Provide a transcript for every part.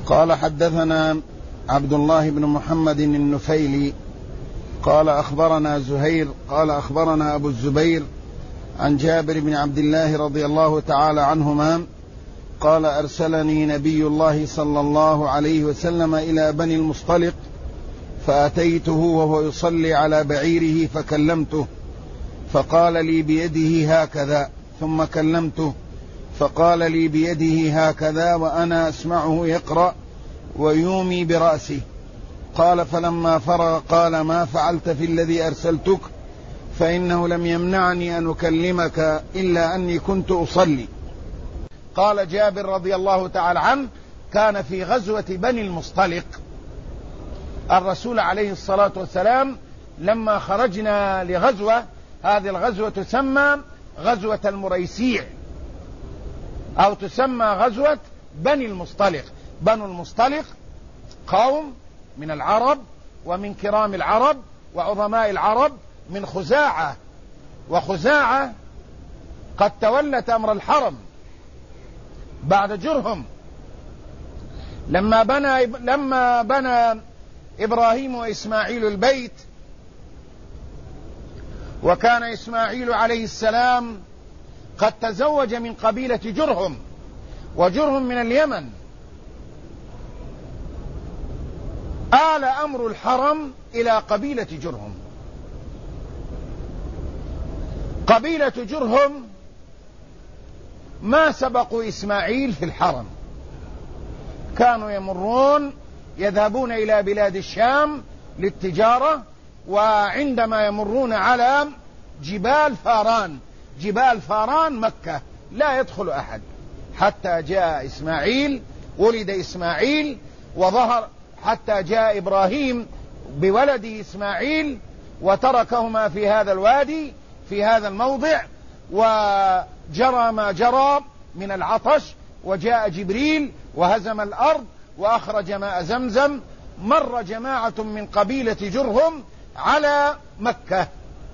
قال حدثنا عبد الله بن محمد النفيلي قال أخبرنا زهير قال أخبرنا أبو الزبير عن جابر بن عبد الله رضي الله تعالى عنهما قال أرسلني نبي الله صلى الله عليه وسلم إلى بني المصطلق فأتيته وهو يصلي على بعيره فكلمته فقال لي بيده هكذا، ثم كلمته فقال لي بيده هكذا وأنا أسمعه يقرأ ويومي برأسه. قال فلما فرغ قال ما فعلت في الذي أرسلتك؟ فإنه لم يمنعني أن أكلمك إلا أني كنت أصلي. قال جابر رضي الله تعالى عنه كان في غزوة بني المصطلق الرسول عليه الصلاة والسلام لما خرجنا لغزوة، هذه الغزوة تسمى غزوة المريسيع أو تسمى غزوة بني المصطلق. بنو المصطلق قوم من العرب ومن كرام العرب وعظماء العرب من خزاعة، وخزاعة قد تولت أمر الحرم بعد جرهم لما بنى إبراهيم وإسماعيل البيت، وكان إسماعيل عليه السلام قد تزوج من قبيلة جرهم، وجرهم من اليمن. آل أمر الحرم إلى قبيلة جرهم. قبيلة جرهم ما سبقوا إسماعيل في الحرم، كانوا يذهبون إلى بلاد الشام للتجارة، وعندما يمرون على جبال فاران مكة لا يدخل أحد حتى جاء إسماعيل، ولد إسماعيل وظهر، حتى جاء إبراهيم بولده إسماعيل وتركهما في هذا الوادي في هذا الموضع، وجرى ما جرى من العطش، وجاء جبريل وهزم الأرض وأخرج ماء زمزم. مر جماعة من قبيلة جرهم على مكة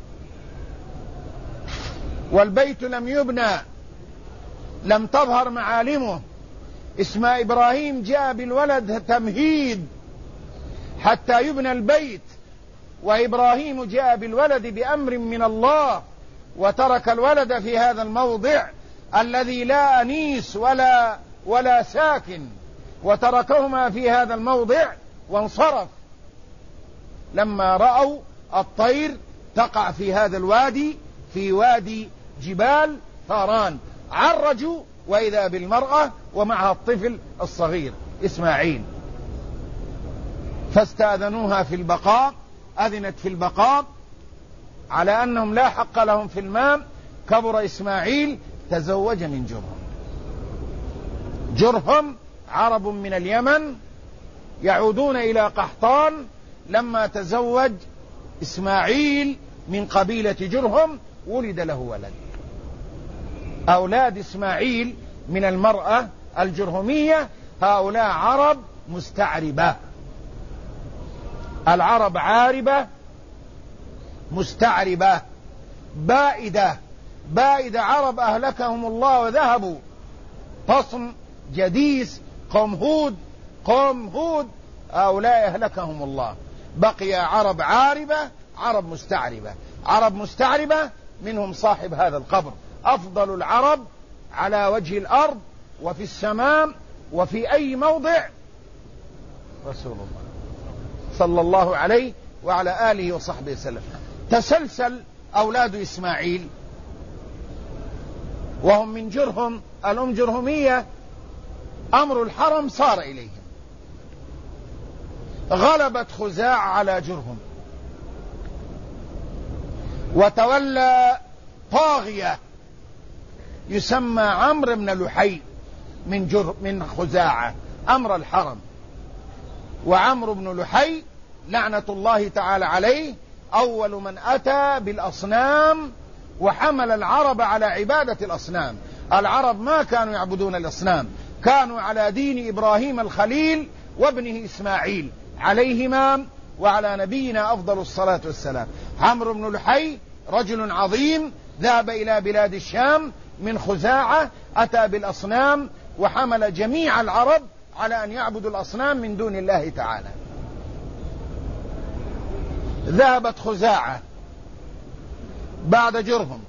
والبيت لم يبنى، لم تظهر معالمه. إبراهيم جاء بالولد تمهيد حتى يبنى البيت، وإبراهيم جاء بالولد بأمر من الله، وترك الولد في هذا الموضع الذي لا أنيس ولا ساكن، وتركهما في هذا الموضع وانصرف. لما رأوا الطير تقع في هذا الوادي، في وادي جبال ثاران، عرجوا وإذا بالمرأة ومعها الطفل الصغير إسماعيل، فاستأذنوها في البقاء، أذنت في البقاء على أنهم لا حق لهم في الماء. كبر إسماعيل، تزوج من جرهم عرب من اليمن يعودون إلى قحطان. لما تزوج إسماعيل من قبيلة جرهم ولد له ولد. أولاد إسماعيل من المرأة الجرهمية هؤلاء عرب مستعربة. العرب عاربة مستعربة بائدة عرب أهلكهم الله وذهبوا. تصم، جديس، قوم هود هؤلاء أهلكهم الله. بقي عرب عاربة، عرب مستعربة منهم صاحب هذا القبر، أفضل العرب على وجه الأرض وفي السماء وفي أي موضع رسول الله صلى الله عليه وعلى آله وصحبه وسلم. تسلسل أولاد إسماعيل وهم من جرهم، الأم جرهمية، أمر الحرم صار إليهم. غلبت خزاع على جرهم، وتولى طاغية يسمى عمرو بن لحي من خزاعة أمر الحرم. وعمرو بن لحي لعنة الله تعالى عليه أول من أتى بالأصنام وحمل العرب على عبادة الأصنام. العرب ما كانوا يعبدون الأصنام، كانوا على دين إبراهيم الخليل وابنه إسماعيل عليهما وعلى نبينا أفضل الصلاة والسلام. عمرو بن لحي رجل عظيم ذهب إلى بلاد الشام من خزاعة، أتى بالأصنام وحمل جميع العرب على أن يعبدوا الأصنام من دون الله تعالى. ذهبت خزاعة بعد جرهم،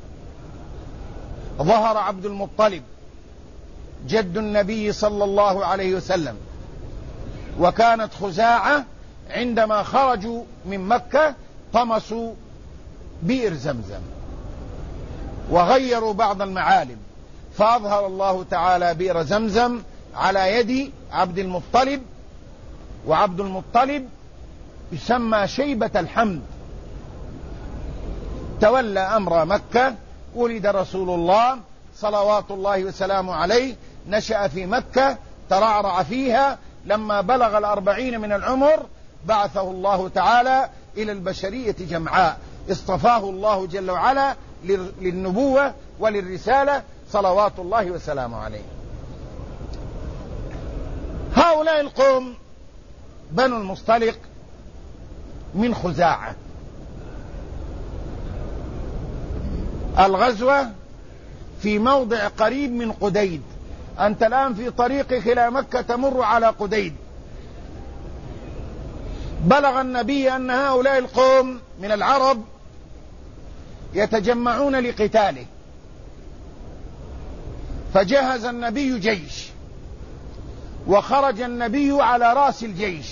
ظهر عبد المطلب جد النبي صلى الله عليه وسلم، وكانت خزاعة عندما خرجوا من مكة طمسوا بئر زمزم وغيروا بعض المعالم، فأظهر الله تعالى بئر زمزم على يد عبد المطلب، وعبد المطلب يسمى شيبة الحمد، تولى أمر مكة. ولد رسول الله صلوات الله وسلامه عليه، نشأ في مكة، ترعرع فيها، لما بلغ 40 من العمر بعثه الله تعالى إلى البشرية جمعاء، اصطفاه الله جل وعلا للنبوة وللرسالة صلوات الله وسلامه عليه. هؤلاء القوم بنو المصطلق من خزاعة. الغزوة في موضع قريب من قديد، أنت الآن في طريقك إلى مكة تمر على قديد. بلغ النبي أن هؤلاء القوم من العرب يتجمعون لقتاله، فجهز النبي جيش، وخرج النبي على رأس الجيش،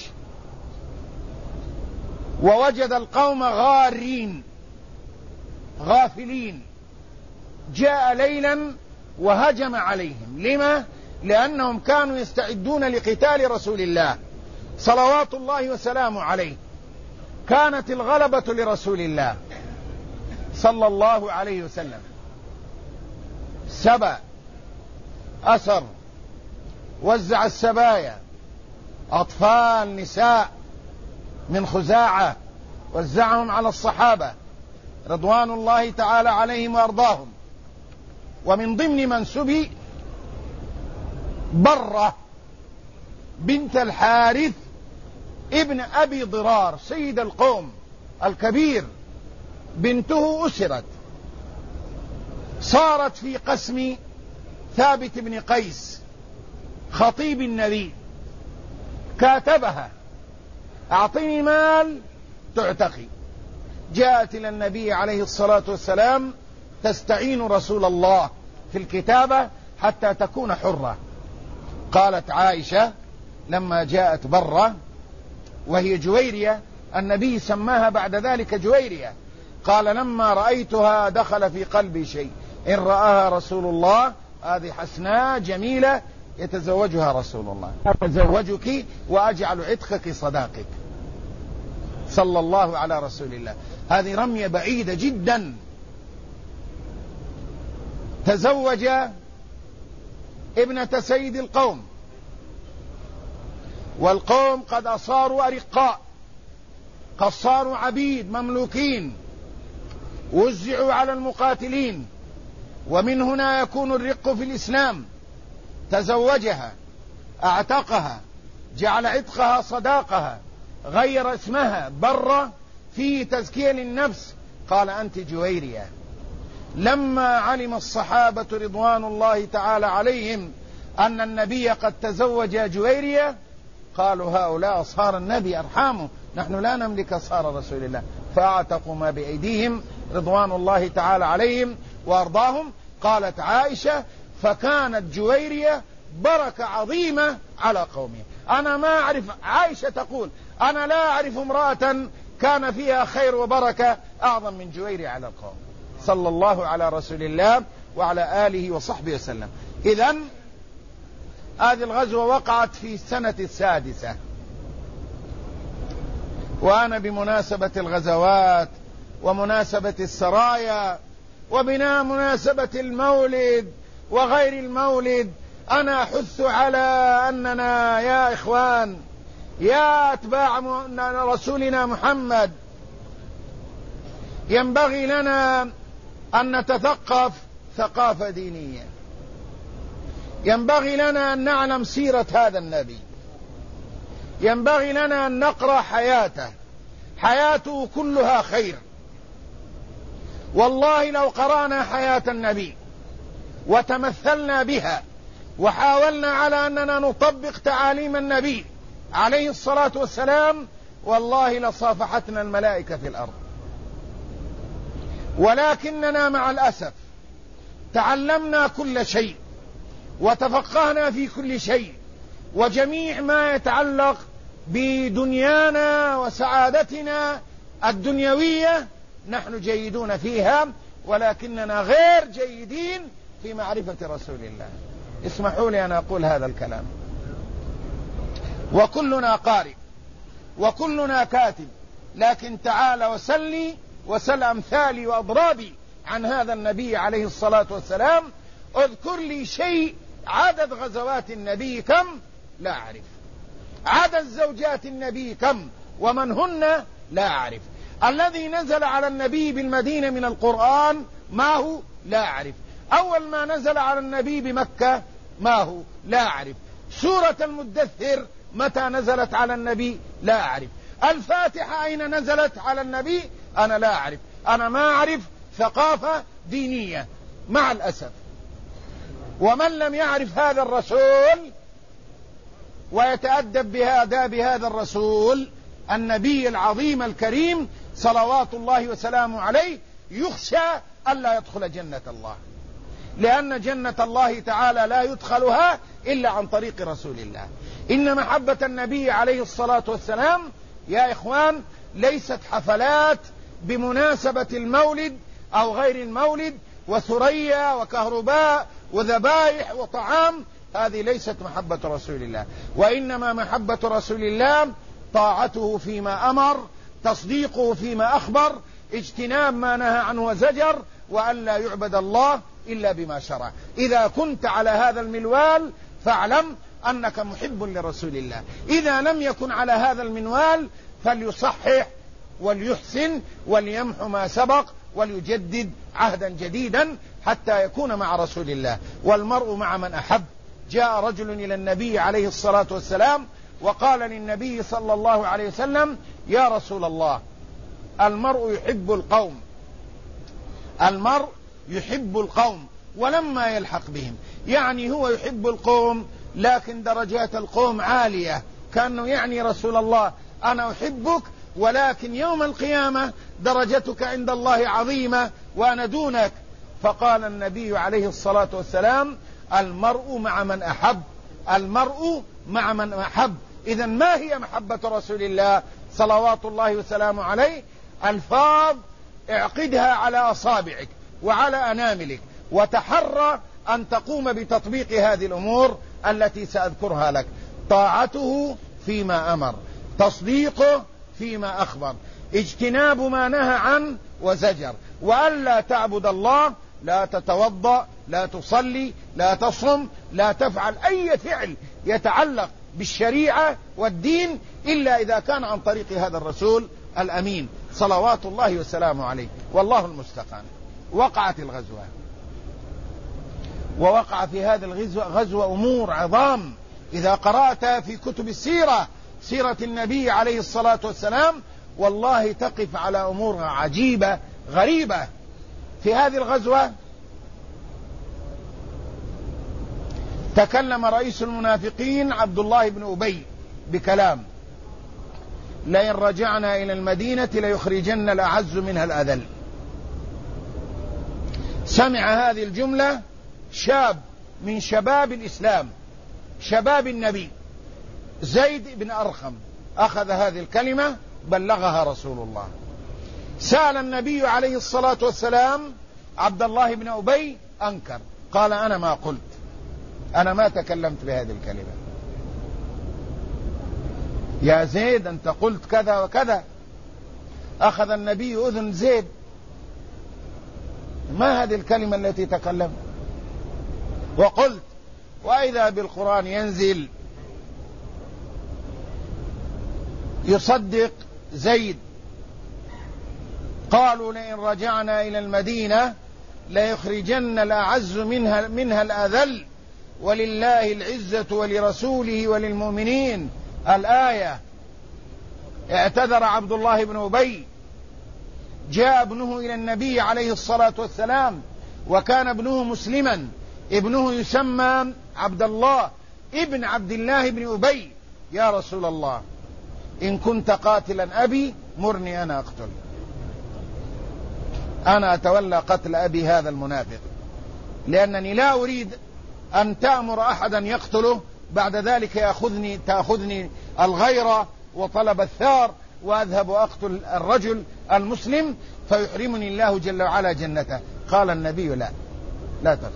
ووجد القوم غارين غافلين. جاء ليلا وهجم عليهم. لما؟ لأنهم كانوا يستعدون لقتال رسول الله صلوات الله وسلامه عليه. كانت الغلبة لرسول الله صلى الله عليه وسلم، سبى، أسر، وزع السبايا، أطفال، نساء من خزاعة، وزعهم على الصحابة رضوان الله تعالى عليهم وأرضاهم. ومن ضمن من سبي برة بنت الحارث ابن أبي ضرار سيد القوم الكبير، بنته أسرت، صارت في قسم ثابت بن قيس خطيب النبي، كاتبها أعطني مال تعتقي. جاءت إلى النبي عليه الصلاة والسلام تستعين رسول الله في الكتابة حتى تكون حرة. قالت عائشة لما جاءت برة وهي جويرية، النبي سماها بعد ذلك جويرية، قال لما رأيتها دخل في قلبي شيء، إن رآها رسول الله هذه حسناء جميلة يتزوجها رسول الله، أتزوجك وأجعل عتقك صداقك صلى الله على رسول الله. هذه رمية بعيدة جدا. تزوج ابنة سيد القوم، والقوم قد أصاروا أرقاء، قد صاروا عبيد مملوكين، وزعوا على المقاتلين، ومن هنا يكون الرق في الإسلام. تزوجها، اعتقها، جعل عتقها صداقها، غير اسمها برة فيه تزكية للنفس، قال أنت جويرية. لما علم الصحابة رضوان الله تعالى عليهم أن النبي قد تزوج جويرية قالوا هؤلاء أصهار النبي أرحامه، نحن لا نملك أصهار رسول الله، فأعتقوا ما بأيديهم رضوان الله تعالى عليهم وأرضاهم. قالت عائشة فكانت جويرية بركة عظيمة على قومه. أنا ما أعرف، عائشة تقول أنا لا أعرف امرأة كان فيها خير وبركة أعظم من جويرية على القوم صلى الله على رسول الله وعلى آله وصحبه وسلم. إذن هذه الغزوة وقعت في السنة السادسة. وأنا بمناسبة الغزوات ومناسبة السرايا وبمناسبة المولد وغير المولد أنا أحث على أننا يا إخوان يا أتباع رسولنا محمد ينبغي لنا أن نتثقف ثقافة دينية، ينبغي لنا أن نعلم سيرة هذا النبي، ينبغي لنا أن نقرأ حياته، حياته كلها خير. والله لو قرأنا حياة النبي وتمثلنا بها وحاولنا على أننا نطبق تعاليم النبي عليه الصلاة والسلام، والله لصافحتنا الملائكة في الأرض. ولكننا مع الأسف تعلمنا كل شيء وتفقهنا في كل شيء، وجميع ما يتعلق بدنيانا وسعادتنا الدنيوية نحن جيدون فيها، ولكننا غير جيدين في معرفة رسول الله. اسمحوا لي أن أقول هذا الكلام. وكلنا قارئ وكلنا كاتب، لكن تعال وسلني وسل أمثالي وأضرابي عن هذا النبي عليه الصلاة والسلام. اذكر لي شيء. عدد غزوات النبي كم؟ لا أعرف. عدد زوجات النبي كم ومن هن؟ لا أعرف. الذي نزل على النبي بالمدينة من القرآن ما هو؟ لا أعرف. أول ما نزل على النبي بمكة ما هو؟ لا أعرف. سورة المدثر متى نزلت على النبي؟ لا أعرف. الفاتحة أين نزلت على النبي؟ أنا لا أعرف. أنا ما أعرف ثقافة دينية مع الأسف. ومن لم يعرف هذا الرسول ويتأدب بآداب هذا الرسول النبي العظيم الكريم صلوات الله وسلامه عليه يخشى ألا يدخل جنة الله، لأن جنة الله تعالى لا يدخلها إلا عن طريق رسول الله. إن محبة النبي عليه الصلاة والسلام يا إخوان ليست حفلات بمناسبة المولد أو غير المولد وثريا وكهرباء وذبائح وطعام. هذه ليست محبة رسول الله، وإنما محبة رسول الله طاعته فيما أمر، تصديقه فيما أخبر، اجتناب ما نهى عنه وزجر، وأن لا يعبد الله إلا بما شرع. إذا كنت على هذا المنوال فاعلم أنك محب لرسول الله. إذا لم يكن على هذا المنوال فليصحح وليحسن وليمحو ما سبق وليجدد عهدا جديدا حتى يكون مع رسول الله. والمرء مع من أحب. جاء رجل إلى النبي عليه الصلاة والسلام وقال للنبي صلى الله عليه وسلم: يا رسول الله، المرء يحب القوم، المرء يحب القوم ولما يلحق بهم. يعني هو يحب القوم لكن درجات القوم عالية، كأنه يعني رسول الله أنا أحبك ولكن يوم القيامة درجتك عند الله عظيمة وأنا دونك. فقال النبي عليه الصلاة والسلام: المرء مع من أحب، المرء مع من أحب. إذن ما هي محبة رسول الله صلوات الله وسلامه عليه؟ ألفاظ اعقدها على أصابعك وعلى أناملك، وتحرى أن تقوم بتطبيق هذه الأمور التي سأذكرها لك. طاعته فيما أمر، تصديقه فيما أخبر، اجتناب ما نهى عنه وزجر، وألا تعبد الله، لا تتوضأ، لا تصلي، لا تصم، لا تفعل أي فعل يتعلق بالشريعة والدين إلا إذا كان عن طريق هذا الرسول الأمين صلوات الله وسلامه عليه. والله المستقان. وقعت الغزوة، ووقع في هذا الغزوة أمور عظام. إذا قرأت في كتب السيرة، سيرة النبي عليه الصلاة والسلام، والله تقف على أمور عجيبة غريبة. في هذه الغزوة تكلم رئيس المنافقين عبد الله بن أبي بكلام: لئن رجعنا إلى المدينة ليخرجن الأعز منها الأذل. سمع هذه الجملة شاب من شباب الإسلام، شباب النبي، زيد بن أرخم، أخذ هذه الكلمة بلغها رسول الله. سأل النبي عليه الصلاة والسلام عبد الله بن أبي، أنكر، قال: أنا ما قلت، أنا ما تكلمت بهذه الكلمة. يا زيد أنت قلت كذا وكذا. أخذ النبي أذن زيد: ما هذه الكلمة التي تكلمت وقلت؟ وإذا بالقرآن ينزل يصدق زيد. قالوا: لئن رجعنا إلى المدينة ليخرجن الأعز منها الأذل ولله العزة ولرسوله وللمؤمنين. الآية. اعتذر عبد الله بن أبي. جاء ابنه إلى النبي عليه الصلاة والسلام، وكان ابنه مسلما، ابنه يسمى عبد الله ابن عبد الله بن أبي: يا رسول الله إن كنت قاتلا أبي مرني أنا أقتل، أنا أتولى قتل أبي هذا المنافق، لأنني لا أريد أن تأمر أحدا يقتله بعد ذلك تأخذني الغيرة وطلب الثار وأذهب أقتل الرجل المسلم فيحرمني الله جل وعلا جنته. قال النبي: لا تقتل.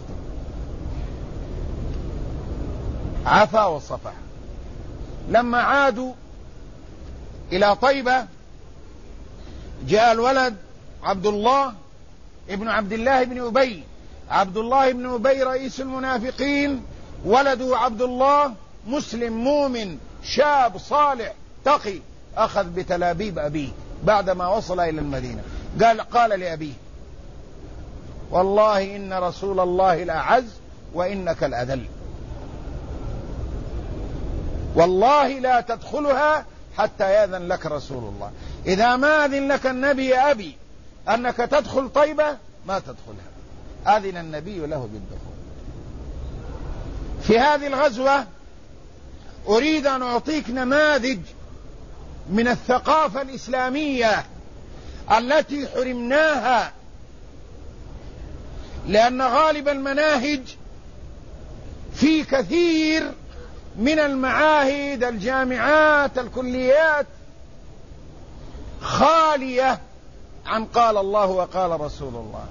عفا وصفح. لما عادوا إلى طيبة جاء الولد عبد الله ابن عبد الله بن أبي. عبد الله بن أبي رئيس المنافقين، ولده عبد الله مسلم مؤمن شاب صالح تقي، أخذ بتلابيب أبيه بعدما وصل إلى المدينة. قال لأبيه: والله إن رسول الله الأعز وإنك الأذل، والله لا تدخلها حتى يأذن لك رسول الله. إذا ما أذن لك النبي يا أبي أنك تدخل طيبة ما تدخلها. أذن النبي له بالدخول. في هذه الغزوة أريد أن أعطيك نماذج من الثقافة الإسلامية التي حرمناها، لأن غالب المناهج في كثير من المعاهد الجامعات الكليات خالية عن قال الله وقال رسول الله،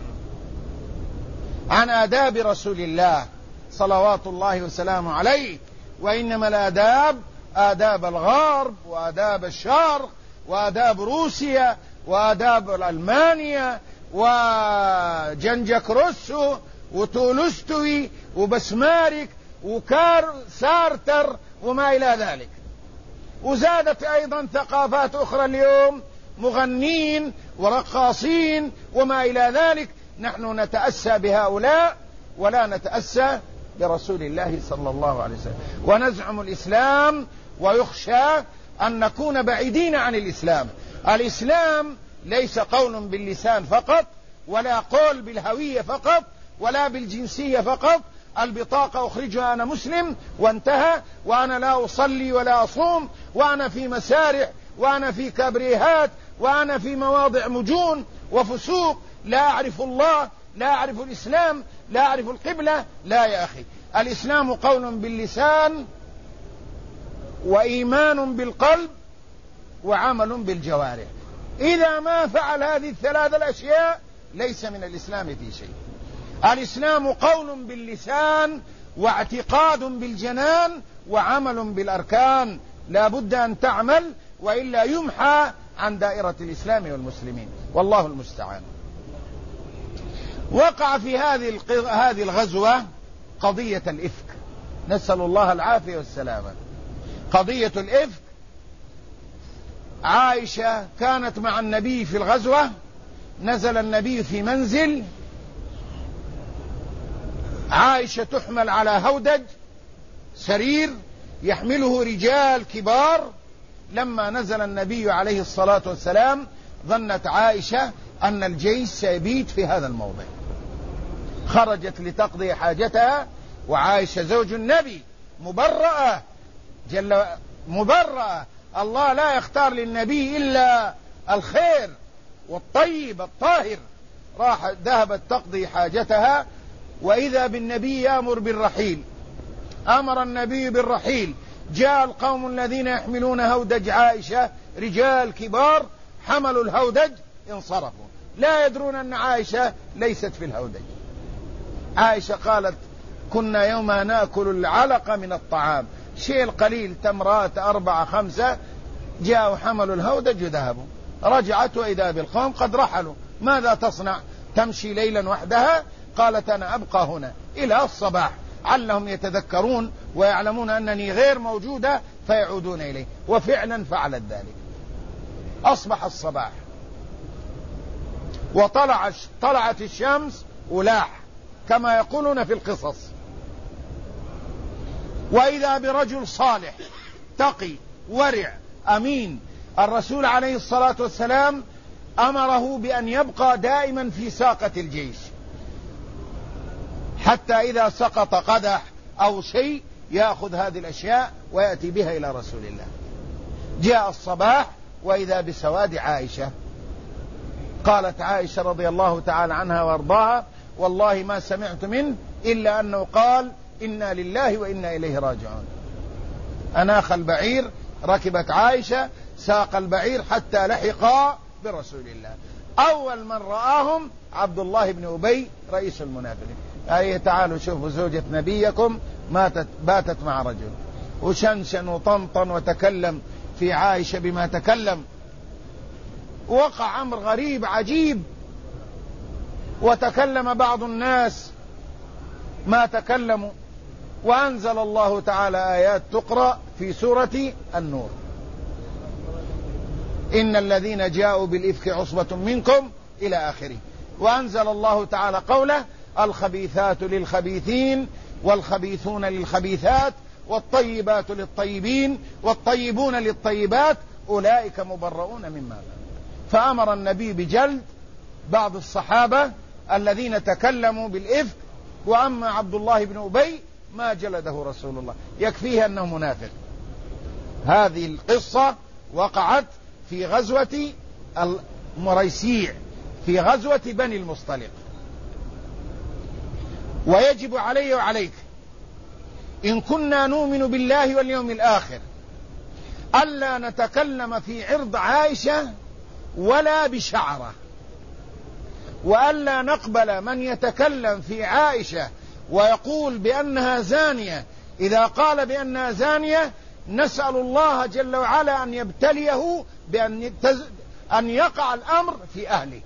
عن آداب رسول الله صلوات الله وسلامه عليه. وإنما الآداب آداب الغرب وآداب الشرق وآداب روسيا وآداب ألمانيا وجنجك روسو وتولستوي وبسمارك سارتر وما إلى ذلك. وزادت أيضا ثقافات أخرى اليوم، مغنين ورقاصين وما إلى ذلك. نحن نتأسى بهؤلاء ولا نتأسى برسول الله صلى الله عليه وسلم، ونزعم الإسلام ويخشى أن نكون بعيدين عن الإسلام. الإسلام ليس قول باللسان فقط، ولا قول بالهوية فقط، ولا بالجنسية فقط. البطاقة أخرجها أنا مسلم وانتهى، وأنا لا أصلي ولا أصوم، وأنا في مسارح، وأنا في كبريهات، وأنا في مواضع مجون وفسوق، لا أعرف الله، لا أعرف الإسلام، لا أعرف القبلة. لا يا أخي، الإسلام قول باللسان وإيمان بالقلب وعمل بالجوارح. إذا ما فعل هذه الثلاث الأشياء ليس من الإسلام في شيء. الإسلام قول باللسان واعتقاد بالجنان وعمل بالأركان، لا بد أن تعمل وإلا يمحى عن دائرة الإسلام والمسلمين، والله المستعان. وقع في هذه الغزوة قضية الإفك، نسأل الله العافية والسلامة. قضية الإفك، عائشة كانت مع النبي في الغزوة، نزل النبي في منزل، عائشة تحمل على هودج سرير يحمله رجال كبار. لما نزل النبي عليه الصلاة والسلام ظنت عائشة أن الجيش سيبيت في هذا الموضع، خرجت لتقضي حاجتها، وعائشة زوج النبي مبرأة. الله لا يختار للنبي إلا الخير والطيب الطاهر. ذهبت تقضي حاجتها، وإذا بالنبي يأمر بالرحيل. أمر النبي بالرحيل، جاء القوم الذين يحملون هودج عائشة رجال كبار، حملوا الهودج انصرفوا، لا يدرون أن عائشة ليست في الهودج. عائشة قالت: كنا يوم نأكل العلقة من الطعام، شيء القليل، تمرات 4 5، جاءوا حملوا الهودج وذهبوا. رجعت وإذا بالقوم قد رحلوا. ماذا تصنع؟ تمشي ليلا وحدها؟ قالت: أنا أبقى هنا إلى الصباح، علهم يتذكرون ويعلمون أنني غير موجودة فيعودون إليه. وفعلا فعلت ذلك. أصبح الصباح وطلعت الشمس ولاح كما يقولون في القصص، وإذا برجل صالح تقي ورع أمين. الرسول عليه الصلاة والسلام أمره بأن يبقى دائما في ساقة الجيش حتى إذا سقط قدح أو شيء يأخذ هذه الأشياء ويأتي بها إلى رسول الله. جاء الصباح وإذا بسواد عائشة. قالت عائشة رضي الله تعالى عنها وارضاها: والله ما سمعت منه إلا أنه قال إنا لله وإنا إليه راجعون. أناخ البعير، ركبت عائشة، ساق البعير حتى لحقا برسول الله. أول من رآهم عبد الله بن أبي رئيس المنافقين. أي تعالوا شوفوا زوجة نبيكم باتت مع رجل، وشنشن وطنطن وتكلم في عائشة بما تكلم. وقع أمر غريب عجيب، وتكلم بعض الناس ما تكلموا، وأنزل الله تعالى آيات تقرأ في سورة النور: إن الذين جاءوا بالإفك عصبة منكم إلى آخره. وأنزل الله تعالى قوله: الخبيثات للخبيثين والخبيثون للخبيثات والطيبات للطيبين والطيبون للطيبات أولئك مبرؤون مما قالوا. فأمر النبي بجلد بعض الصحابة الذين تكلموا بالإفك، وأما عبد الله بن أبي ما جلده رسول الله، يكفيه أنه منافق. هذه القصة وقعت في غزوة المريسيع، في غزوة بني المصطلق. ويجب علي وعليك إن كنا نؤمن بالله واليوم الآخر ألا نتكلم في عرض عائشة ولا بشعره، وألا نقبل من يتكلم في عائشة ويقول بأنها زانية. إذا قال بأنها زانية نسأل الله جل وعلا أن يبتليه بأن يقع الأمر في أهله.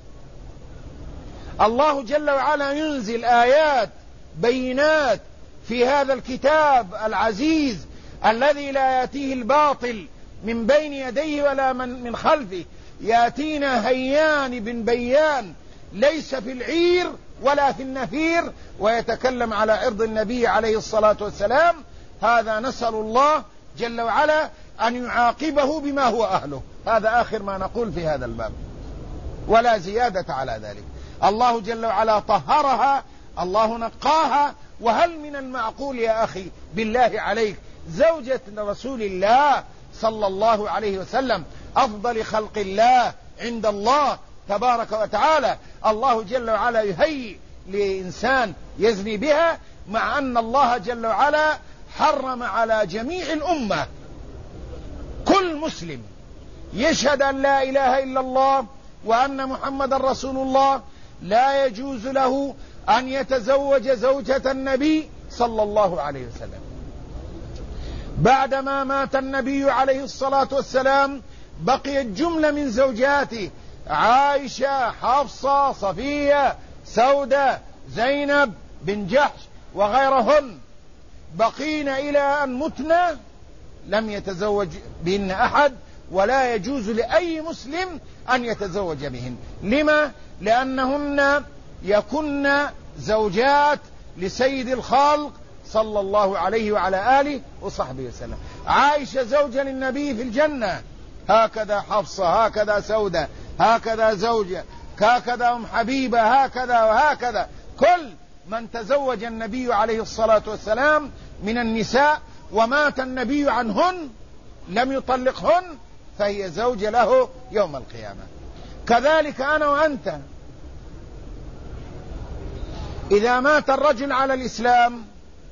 الله جل وعلا ينزل آيات بينات في هذا الكتاب العزيز الذي لا يأتيه الباطل من بين يديه ولا من خلفه، يأتينا هيان بن بيان ليس في العير ولا في النفير، ويتكلم على عرض النبي عليه الصلاة والسلام. هذا نسأل الله جل وعلا أن يعاقبه بما هو أهله. هذا آخر ما نقول في هذا الباب، ولا زيادة على ذلك. الله جل وعلا طهرها، الله نقاها. وهل من المعقول يا أخي بالله عليك زوجة رسول الله صلى الله عليه وسلم أفضل خلق الله عند الله تبارك وتعالى، الله جل وعلا يهيئ لإنسان يزني بها، مع أن الله جل وعلا حرم على جميع الأمة كل مسلم يشهد أن لا إله إلا الله وأن محمد رسول الله لا يجوز له أن يتزوج زوجة النبي صلى الله عليه وسلم. بعدما مات النبي عليه الصلاة والسلام بقيت جملة من زوجاته: عائشة، حفصة، صفية، سودة، زينب بن جحش وغيرهن، بقين إلى أن متنا لم يتزوج بهن أحد، ولا يجوز لأي مسلم أن يتزوج بهن. لما؟ لأنهن يكن زوجات لسيد الخلق صلى الله عليه وعلى آله وصحبه وسلم. عائشة زوجة للنبي في الجنة، هكذا حفصة، هكذا سودة، هكذا زوجة، هكذا أم حبيبة، هكذا وهكذا. كل من تزوج النبي عليه الصلاة والسلام من النساء ومات النبي عنهن لم يطلقهن فهي زوجة له يوم القيامة. كذلك أنا وأنت، إذا مات الرجل على الإسلام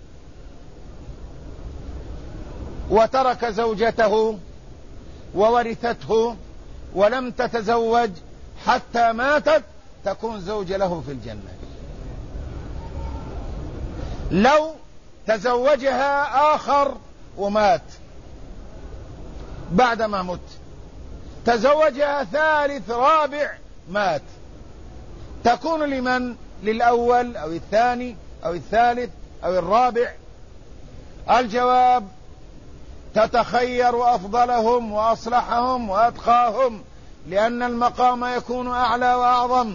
وترك زوجته وورثته ولم تتزوج حتى ماتت تكون زوجة له في الجنة. لو تزوجها آخر ومات بعدما مت، تزوجها ثالث رابع مات، تكون لمن؟ للأول أو الثاني أو الثالث أو الرابع؟ الجواب: تتخير أفضلهم وأصلحهم وأتقاهم، لأن المقام يكون أعلى وأعظم،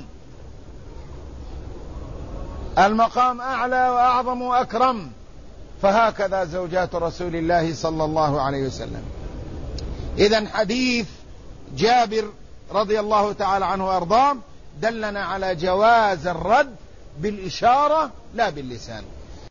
المقام أعلى وأعظم وأكرم. فهكذا زوجات رسول الله صلى الله عليه وسلم. إذن حديث جابر رضي الله تعالى عنه وأرضاه دلنا على جواز الرد بالإشارة لا باللسان.